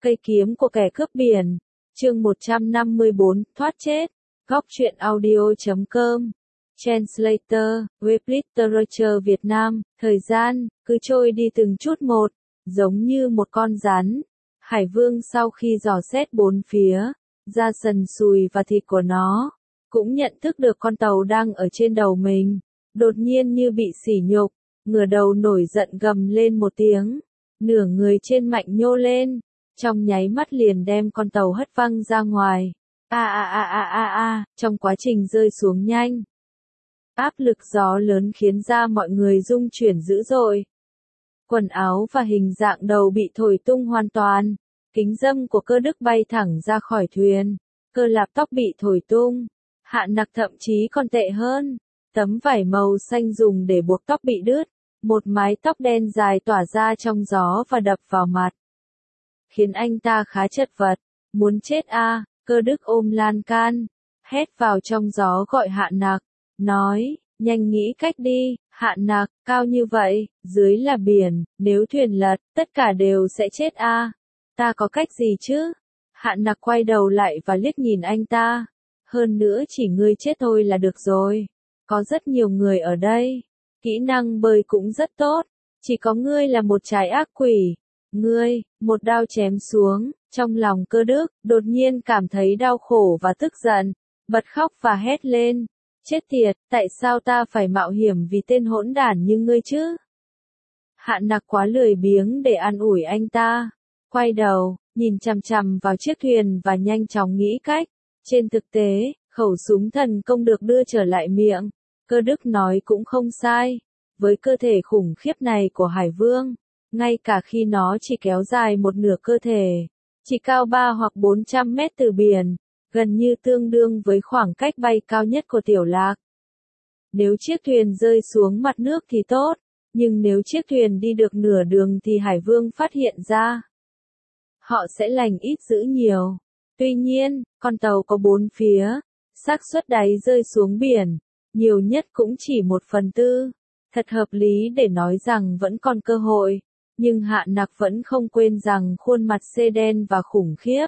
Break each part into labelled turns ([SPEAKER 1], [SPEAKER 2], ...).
[SPEAKER 1] Cây kiếm của kẻ cướp biển. Chương 154, thoát chết. Góc truyện audio.com. Translator, Web Literature Việt Nam. Thời gian, cứ trôi đi từng chút một, giống như một con rắn. Hải Vương sau khi dò xét bốn phía, da sần sùi và thịt của nó, cũng nhận thức được con tàu đang ở trên đầu mình. Đột nhiên như bị sỉ nhục, ngửa đầu nổi giận gầm lên một tiếng. Nửa người trên mạnh nhô lên, trong nháy mắt liền đem con tàu hất văng ra ngoài. Trong quá trình rơi xuống nhanh, áp lực gió lớn khiến da mọi người rung chuyển dữ dội. Quần áo và hình dạng đầu bị thổi tung hoàn toàn, kính râm của Cơ Đức bay thẳng ra khỏi thuyền, cơ lạp tóc bị thổi tung, Hạ Nặc thậm chí còn tệ hơn, tấm vải màu xanh dùng để buộc tóc bị đứt, một mái tóc đen dài tỏa ra trong gió và đập vào mặt, khiến anh ta khá chật vật. Muốn chết à? Cơ Đức ôm lan can, hét vào trong gió gọi Hạ Nặc, nói, nhanh nghĩ cách đi, Hạ Nặc, cao như vậy, dưới là biển, nếu thuyền lật, tất cả đều sẽ chết à? Ta có cách gì chứ? Hạ Nặc quay đầu lại và liếc nhìn anh ta. Hơn nữa chỉ ngươi chết thôi là được rồi. Có rất nhiều người ở đây. Kỹ năng bơi cũng rất tốt. Chỉ có ngươi là một trái ác quỷ. Ngươi, một đao chém xuống, trong lòng Cơ Đức, đột nhiên cảm thấy đau khổ và tức giận. Bật khóc và hét lên. Chết tiệt, tại sao ta phải mạo hiểm vì tên hỗn đản như ngươi chứ? Hạ Nặc quá lười biếng để an ủi anh ta. Quay đầu, nhìn chằm chằm vào chiếc thuyền và nhanh chóng nghĩ cách. Trên thực tế, khẩu súng thần công được đưa trở lại miệng. Cơ Đức nói cũng không sai. Với cơ thể khủng khiếp này của Hải Vương, ngay cả khi nó chỉ kéo dài một nửa cơ thể, chỉ cao 3 hoặc 400 mét từ biển, gần như tương đương với khoảng cách bay cao nhất của Tiểu Lạc. Nếu chiếc thuyền rơi xuống mặt nước thì tốt, nhưng nếu chiếc thuyền đi được nửa đường thì Hải Vương phát hiện ra, họ sẽ lành ít dữ nhiều. Tuy nhiên, con tàu có 4 phía, xác suất đáy rơi xuống biển, nhiều nhất cũng chỉ 1/4. Thật hợp lý để nói rằng vẫn còn cơ hội, nhưng Hạ Nặc vẫn không quên rằng khuôn mặt xê đen và khủng khiếp.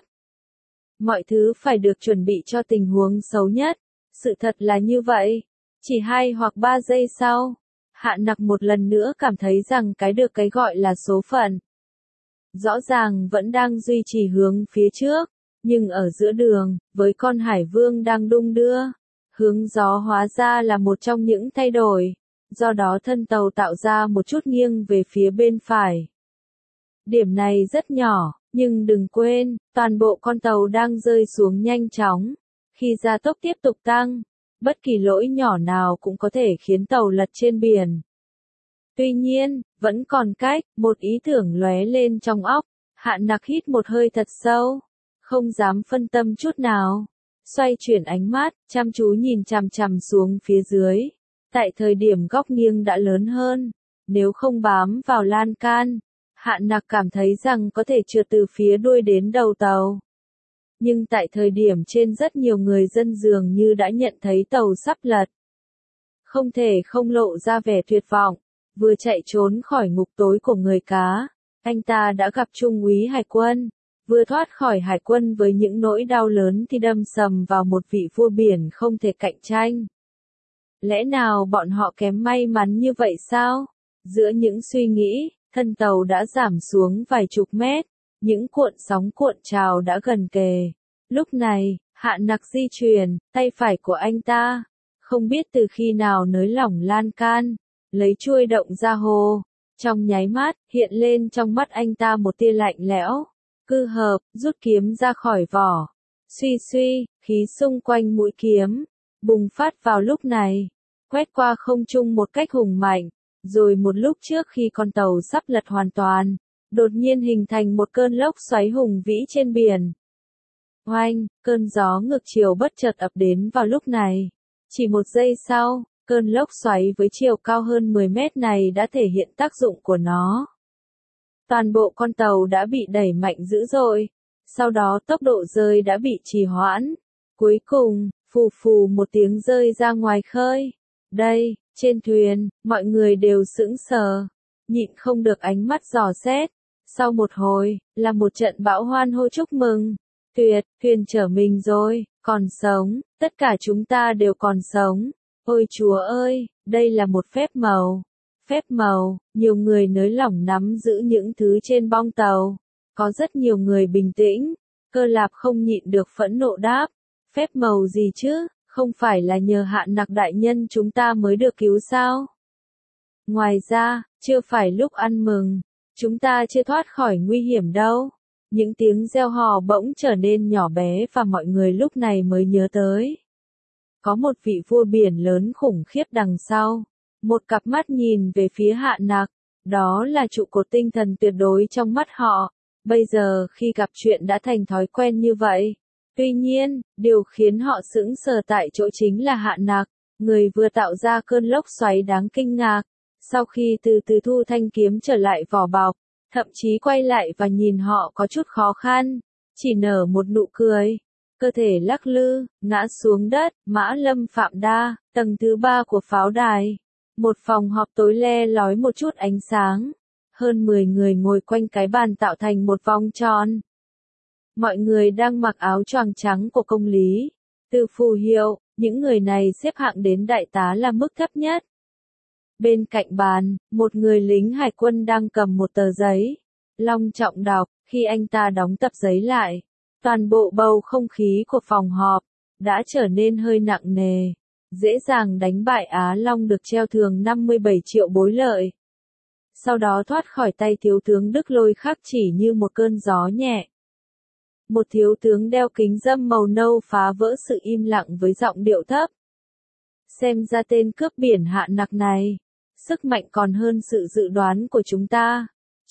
[SPEAKER 1] Mọi thứ phải được chuẩn bị cho tình huống xấu nhất. Sự thật là như vậy. Chỉ 2 hoặc 3 giây sau, Hạ Nặc một lần nữa cảm thấy rằng cái gọi là số phận rõ ràng vẫn đang duy trì hướng phía trước, nhưng ở giữa đường, với con Hải Vương đang đung đưa, hướng gió hóa ra là một trong những thay đổi, do đó thân tàu tạo ra một chút nghiêng về phía bên phải. Điểm này rất nhỏ, nhưng đừng quên, toàn bộ con tàu đang rơi xuống nhanh chóng. Khi gia tốc tiếp tục tăng, bất kỳ lỗi nhỏ nào cũng có thể khiến tàu lật trên biển. Tuy nhiên, vẫn còn cách, một ý tưởng lóe lên trong óc. Hạ Nặc hít một hơi thật sâu, không dám phân tâm chút nào. Xoay chuyển ánh mắt, chăm chú nhìn chằm chằm xuống phía dưới. Tại thời điểm góc nghiêng đã lớn hơn, nếu không bám vào lan can, Hạ Nặc cảm thấy rằng có thể trượt từ phía đuôi đến đầu tàu. Nhưng tại thời điểm trên rất nhiều người dân dường như đã nhận thấy tàu sắp lật. Không thể không lộ ra vẻ tuyệt vọng. Vừa chạy trốn khỏi ngục tối của người cá, anh ta đã gặp trung úy hải quân. Vừa thoát khỏi hải quân với những nỗi đau lớn thì đâm sầm vào một vị vua biển không thể cạnh tranh. Lẽ nào bọn họ kém may mắn như vậy sao? Giữa những suy nghĩ, thân tàu đã giảm xuống vài chục mét, những cuộn sóng cuộn trào đã gần kề. Lúc này, Hạ Nặc di chuyển, tay phải của anh ta, không biết từ khi nào nới lỏng lan can, lấy chuôi động ra hồ. Trong nháy mắt, hiện lên trong mắt anh ta một tia lạnh lẽo. Cư hợp, rút kiếm ra khỏi vỏ. Suy suy, khí xung quanh mũi kiếm, bùng phát vào lúc này, quét qua không trung một cách hùng mạnh. Rồi một lúc trước khi con tàu sắp lật hoàn toàn, đột nhiên hình thành một cơn lốc xoáy hùng vĩ trên biển. Oanh, cơn gió ngược chiều bất chợt ập đến vào lúc này. Chỉ một giây sau, cơn lốc xoáy với chiều cao hơn 10 mét này đã thể hiện tác dụng của nó. Toàn bộ con tàu đã bị đẩy mạnh dữ dội, sau đó tốc độ rơi đã bị trì hoãn. Cuối cùng, phù phù một tiếng rơi ra ngoài khơi. Đây, trên thuyền, mọi người đều sững sờ, nhịn không được ánh mắt dò xét. Sau một hồi, là một trận bão hoan hô chúc mừng. Tuyệt, thuyền chở mình rồi, còn sống, tất cả chúng ta đều còn sống. Ôi Chúa ơi, đây là một phép màu. Phép màu, nhiều người nới lỏng nắm giữ những thứ trên bong tàu. Có rất nhiều người bình tĩnh. Cơ Lạp không nhịn được phẫn nộ đáp. Phép màu gì chứ, không phải là nhờ Hạn Nặc đại nhân chúng ta mới được cứu sao? Ngoài ra, chưa phải lúc ăn mừng. Chúng ta chưa thoát khỏi nguy hiểm đâu. Những tiếng reo hò bỗng trở nên nhỏ bé và mọi người lúc này mới nhớ tới. Có một vị vua biển lớn khủng khiếp đằng sau. Một cặp mắt nhìn về phía Hạn Nặc. Đó là trụ cột tinh thần tuyệt đối trong mắt họ. Bây giờ khi gặp chuyện đã thành thói quen như vậy. Tuy nhiên, điều khiến họ sững sờ tại chỗ chính là Hạn Nặc, người vừa tạo ra cơn lốc xoáy đáng kinh ngạc. Sau khi từ từ thu thanh kiếm trở lại vỏ bọc, thậm chí quay lại và nhìn họ có chút khó khăn, chỉ nở một nụ cười. Cơ thể lắc lư, ngã xuống đất, Mã Lâm Phạm Đa, tầng thứ 3 của pháo đài. Một phòng họp tối le lói một chút ánh sáng. Hơn 10 người ngồi quanh cái bàn tạo thành một vòng tròn. Mọi người đang mặc áo choàng trắng của công lý. Từ phù hiệu, những người này xếp hạng đến đại tá là mức thấp nhất. Bên cạnh bàn, một người lính hải quân đang cầm một tờ giấy. Long trọng đọc, khi anh ta đóng tập giấy lại, toàn bộ bầu không khí của phòng họp đã trở nên hơi nặng nề. Dễ dàng đánh bại Á Long được treo thưởng 57 triệu bối lợi. Sau đó thoát khỏi tay thiếu tướng Đức Lôi Khắc chỉ như một cơn gió nhẹ. Một thiếu tướng đeo kính râm màu nâu phá vỡ sự im lặng với giọng điệu thấp. Xem ra tên cướp biển Hạn Nặc này, sức mạnh còn hơn sự dự đoán của chúng ta.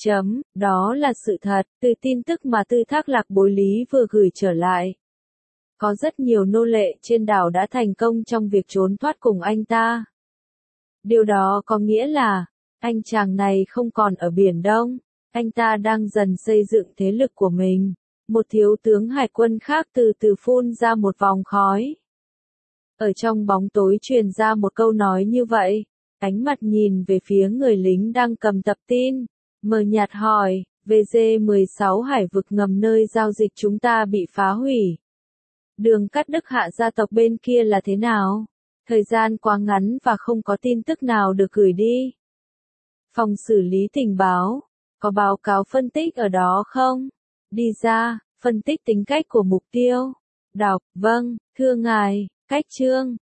[SPEAKER 1] Đó là sự thật, từ tin tức mà Tư Thác Lạc Bối Lý vừa gửi trở lại. Có rất nhiều nô lệ trên đảo đã thành công trong việc trốn thoát cùng anh ta. Điều đó có nghĩa là, anh chàng này không còn ở Biển Đông, anh ta đang dần xây dựng thế lực của mình. Một thiếu tướng hải quân khác từ từ phun ra một vòng khói. Ở trong bóng tối truyền ra một câu nói như vậy, ánh mặt nhìn về phía người lính đang cầm tập tin, mờ nhạt hỏi, VG-16 hải vực ngầm nơi giao dịch chúng ta bị phá hủy. Đường cắt Đức Hạ gia tộc bên kia là thế nào? Thời gian quá ngắn và không có tin tức nào được gửi đi. Phòng xử lý tình báo, có báo cáo phân tích ở đó không? Đi ra, phân tích tính cách của mục tiêu. Đọc, vâng, thưa ngài, cách chương.